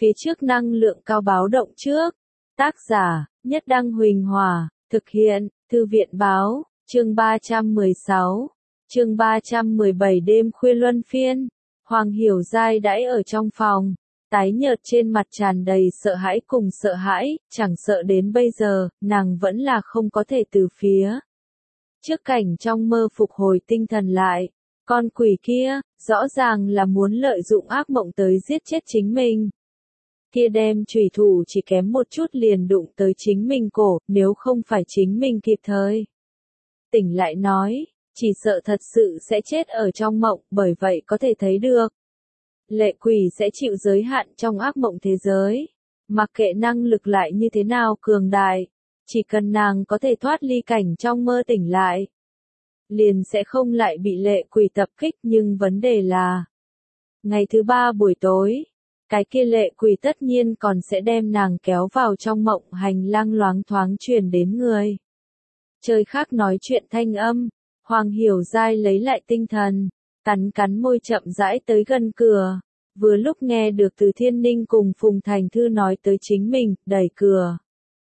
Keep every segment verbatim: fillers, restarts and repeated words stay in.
phía trước năng lượng cao báo động trước. Tác giả, Nhất Đăng Huỳnh Hòa, thực hiện, Thư viện Báo, chương ba trăm mười sáu, chương ba trăm mười bảy đêm khuya luân phiên. Hoàng Hiểu Giai đãi ở trong phòng, tái nhợt trên mặt tràn đầy sợ hãi cùng sợ hãi, chẳng sợ đến bây giờ, nàng vẫn là không có thể từ phía trước cảnh trong mơ phục hồi tinh thần lại. Con quỷ kia, rõ ràng là muốn lợi dụng ác mộng tới giết chết chính mình. Kia đem chùy thủ chỉ kém một chút liền đụng tới chính mình cổ, nếu không phải chính mình kịp thời tỉnh lại nói, chỉ sợ thật sự sẽ chết ở trong mộng, bởi vậy có thể thấy được. Lệ quỷ sẽ chịu giới hạn trong ác mộng thế giới. Mặc kệ năng lực lại như thế nào cường đại, chỉ cần nàng có thể thoát ly cảnh trong mơ tỉnh lại, liền sẽ không lại bị lệ quỷ tập kích, nhưng vấn đề là ngày thứ ba buổi tối, cái kia lệ quỷ tất nhiên còn sẽ đem nàng kéo vào trong mộng hành lang loáng thoáng truyền đến người chơi khác nói chuyện thanh âm. Hoàng Hiểu Giai lấy lại tinh thần, cắn cắn môi chậm rãi tới gần cửa, vừa lúc nghe được Từ Thiên Ninh cùng Phùng Thành Thư nói tới chính mình, đẩy cửa.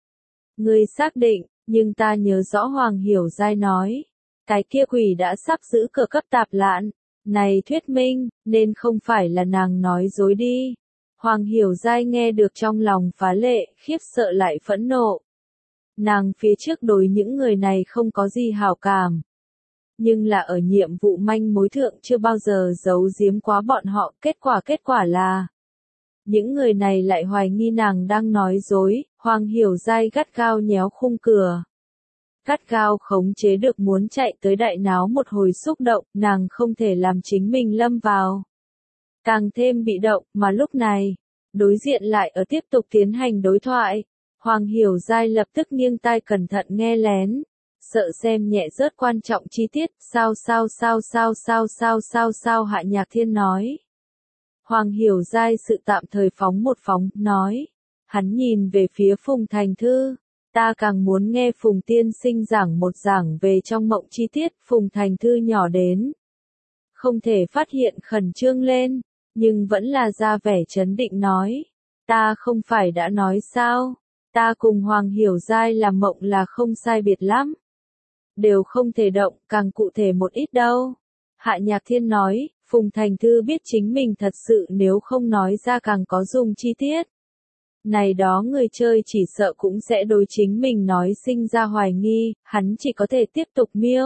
Ngươi xác định, nhưng ta nhớ rõ Hoàng Hiểu Giai nói, cái kia quỷ đã sắp giữ cửa cấp tạp lạn, này thuyết minh, nên không phải là nàng nói dối đi. Hoàng Hiểu Giai nghe được trong lòng phá lệ, khiếp sợ lại phẫn nộ. Nàng phía trước đối những người này không có gì hảo cảm, nhưng là ở nhiệm vụ manh mối thượng chưa bao giờ giấu giếm quá bọn họ, kết quả kết quả là những người này lại hoài nghi nàng đang nói dối. Hoàng Hiểu Giai gắt gao nhéo khung cửa, gắt gao khống chế được muốn chạy tới đại náo một hồi xúc động, nàng không thể làm chính mình lâm vào càng thêm bị động, mà lúc này, đối diện lại ở tiếp tục tiến hành đối thoại. Hoàng Hiểu Giai lập tức nghiêng tai cẩn thận nghe lén, sợ xem nhẹ rớt quan trọng chi tiết. Sao sao sao sao sao sao sao sao Hạ Nhạc Thiên nói. Hoàng Hiểu Giai sự tạm thời phóng một phóng, nói. Hắn nhìn về phía Phùng Thành Thư. Ta càng muốn nghe Phùng Tiên Sinh giảng một giảng về trong mộng chi tiết. Phùng Thành Thư nhỏ đến không thể phát hiện khẩn trương lên, nhưng vẫn là ra vẻ trấn định nói. Ta không phải đã nói sao, ta cùng Hoàng Hiểu Giai làm mộng là không sai biệt lắm. Đều không thể động, càng cụ thể một ít đâu. Hạ Nhạc Thiên nói, Phùng Thành Thư biết chính mình thật sự nếu không nói ra càng có dùng chi tiết. Này đó người chơi chỉ sợ cũng sẽ đối chính mình nói sinh ra hoài nghi, hắn chỉ có thể tiếp tục miêu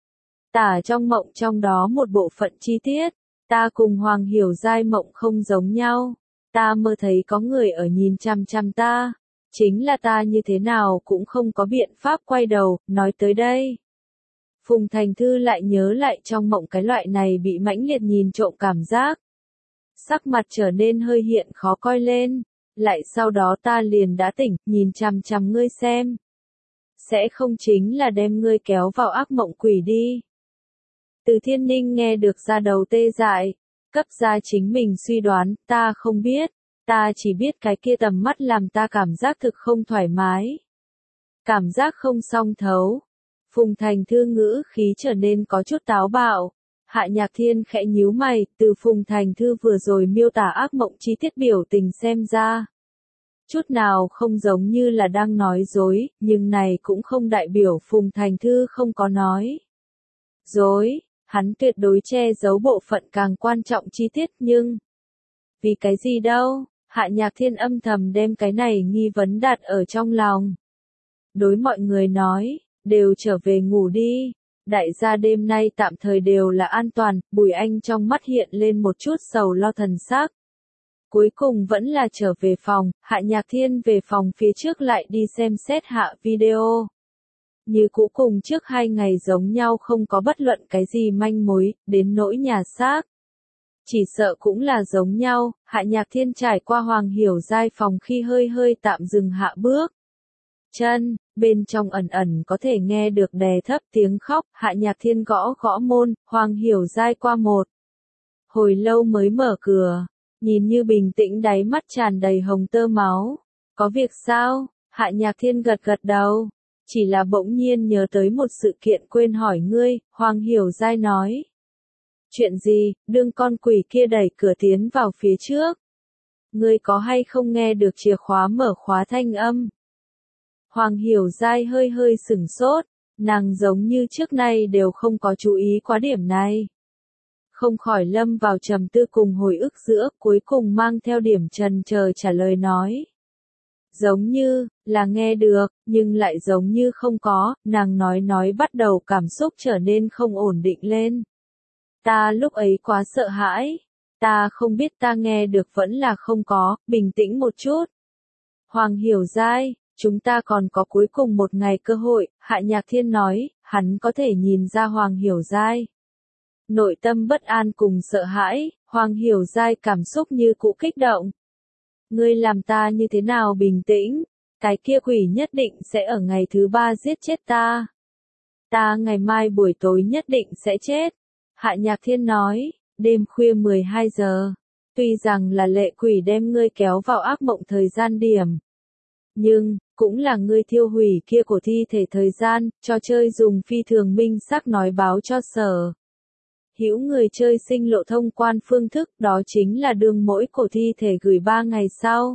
tả trong mộng trong đó một bộ phận chi tiết. Ta cùng Hoàng Hiểu Giai mộng không giống nhau. Ta mơ thấy có người ở nhìn chăm chăm ta. Chính là ta như thế nào cũng không có biện pháp quay đầu. Nói tới đây, Phùng Thành Thư lại nhớ lại trong mộng cái loại này bị mãnh liệt nhìn trộm cảm giác. Sắc mặt trở nên hơi hiện khó coi lên. Lại sau đó ta liền đã tỉnh, nhìn chằm chằm ngươi xem. Sẽ không chính là đem ngươi kéo vào ác mộng quỷ đi. Từ Thiên Ninh nghe được ra đầu tê dại, cấp ra chính mình suy đoán, ta không biết, ta chỉ biết cái kia tầm mắt làm ta cảm giác thực không thoải mái. Cảm giác không song thấu. Phùng Thành Thư ngữ khí trở nên có chút táo bạo. Hạ Nhạc Thiên khẽ nhíu mày, từ Phùng Thành Thư vừa rồi miêu tả ác mộng chi tiết biểu tình xem ra. Chút nào không giống như là đang nói dối, nhưng này cũng không đại biểu Phùng Thành Thư không có nói dối. Hắn tuyệt đối che giấu bộ phận càng quan trọng chi tiết, nhưng vì cái gì đâu? Hạ Nhạc Thiên âm thầm đem cái này nghi vấn đặt ở trong lòng. Đối mọi người nói, đều trở về ngủ đi. Đại gia đêm nay tạm thời đều là an toàn. Bùi Anh trong mắt hiện lên một chút sầu lo thần sắc. Cuối cùng vẫn là trở về phòng. Hạ Nhạc Thiên về phòng phía trước lại đi xem xét hạ video. Như cũ cùng trước hai ngày giống nhau, không có bất luận cái gì manh mối, đến nỗi nhà xác. Chỉ sợ cũng là giống nhau. Hạ Nhạc Thiên trải qua Hoàng Hiểu Giai phòng khi hơi hơi tạm dừng hạ bước chân, bên trong ẩn ẩn có thể nghe được đè thấp tiếng khóc. Hạ Nhạc Thiên gõ gõ môn, Hoàng Hiểu Giai qua một hồi lâu mới mở cửa, nhìn như bình tĩnh đáy mắt tràn đầy hồng tơ máu. Có việc sao? Hạ Nhạc Thiên gật gật đầu. Chỉ là bỗng nhiên nhớ tới một sự kiện quên hỏi ngươi. Hoàng Hiểu Giai nói. Chuyện gì? Đương con quỷ kia đẩy cửa tiến vào phía trước. Ngươi có hay không nghe được chìa khóa mở khóa thanh âm? Hoàng Hiểu Giai hơi hơi sửng sốt, nàng giống như trước nay đều không có chú ý quá điểm này. Không khỏi lâm vào trầm tư cùng hồi ức giữa, cuối cùng mang theo điểm chần chờ trả lời nói. Giống như, là nghe được, nhưng lại giống như không có, nàng nói nói bắt đầu cảm xúc trở nên không ổn định lên. Ta lúc ấy quá sợ hãi, ta không biết ta nghe được vẫn là không có, bình tĩnh một chút. Hoàng Hiểu Giai, chúng ta còn có cuối cùng một ngày cơ hội, Hạ Nhạc Thiên nói, hắn có thể nhìn ra Hoàng Hiểu Giai. Nội tâm bất an cùng sợ hãi, Hoàng Hiểu Giai cảm xúc như cũ kích động. Ngươi làm ta như thế nào bình tĩnh, cái kia quỷ nhất định sẽ ở ngày thứ ba giết chết ta. Ta ngày mai buổi tối nhất định sẽ chết. Hạ Nhạc Thiên nói, đêm khuya mười hai giờ, tuy rằng là lệ quỷ đem ngươi kéo vào ác mộng thời gian điểm. Nhưng, cũng là ngươi thiêu hủy kia của thi thể thời gian, cho chơi dùng phi thường minh xác nói báo cho sở. Hữu người chơi sinh lộ thông quan phương thức, đó chính là đường mỗi cổ thi thể gửi ba ngày sau.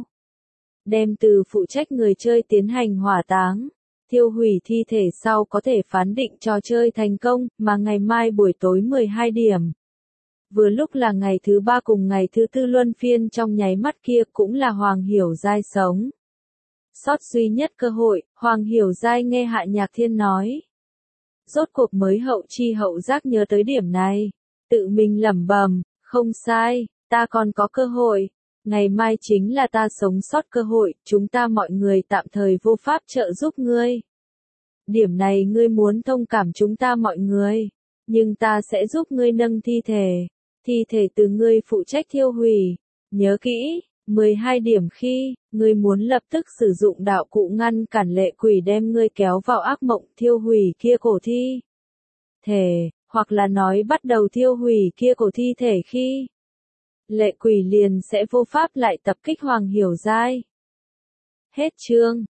Đem từ phụ trách người chơi tiến hành hỏa táng, thiêu hủy thi thể sau có thể phán định trò chơi thành công, mà ngày mai buổi tối mười hai điểm. Vừa lúc là ngày thứ ba cùng ngày thứ tư luân phiên trong nháy mắt kia cũng là Hoàng Hiểu Giai sống. Sót duy nhất cơ hội, Hoàng Hiểu Giai nghe Hạ Nhạc Thiên nói. Rốt cuộc mới hậu chi hậu giác nhớ tới điểm này, tự mình lẩm bẩm, không sai, ta còn có cơ hội, ngày mai chính là ta sống sót cơ hội, chúng ta mọi người tạm thời vô pháp trợ giúp ngươi. Điểm này ngươi muốn thông cảm chúng ta mọi người, nhưng ta sẽ giúp ngươi nâng thi thể, thi thể từ ngươi phụ trách thiêu hủy, nhớ kỹ. mười hai điểm khi, ngươi muốn lập tức sử dụng đạo cụ ngăn cản lệ quỷ đem ngươi kéo vào ác mộng thiêu hủy kia cổ thi thể, hoặc là nói bắt đầu thiêu hủy kia cổ thi thể khi lệ quỷ liền sẽ vô pháp lại tập kích Hoàng Hiểu Giai. Hết chương.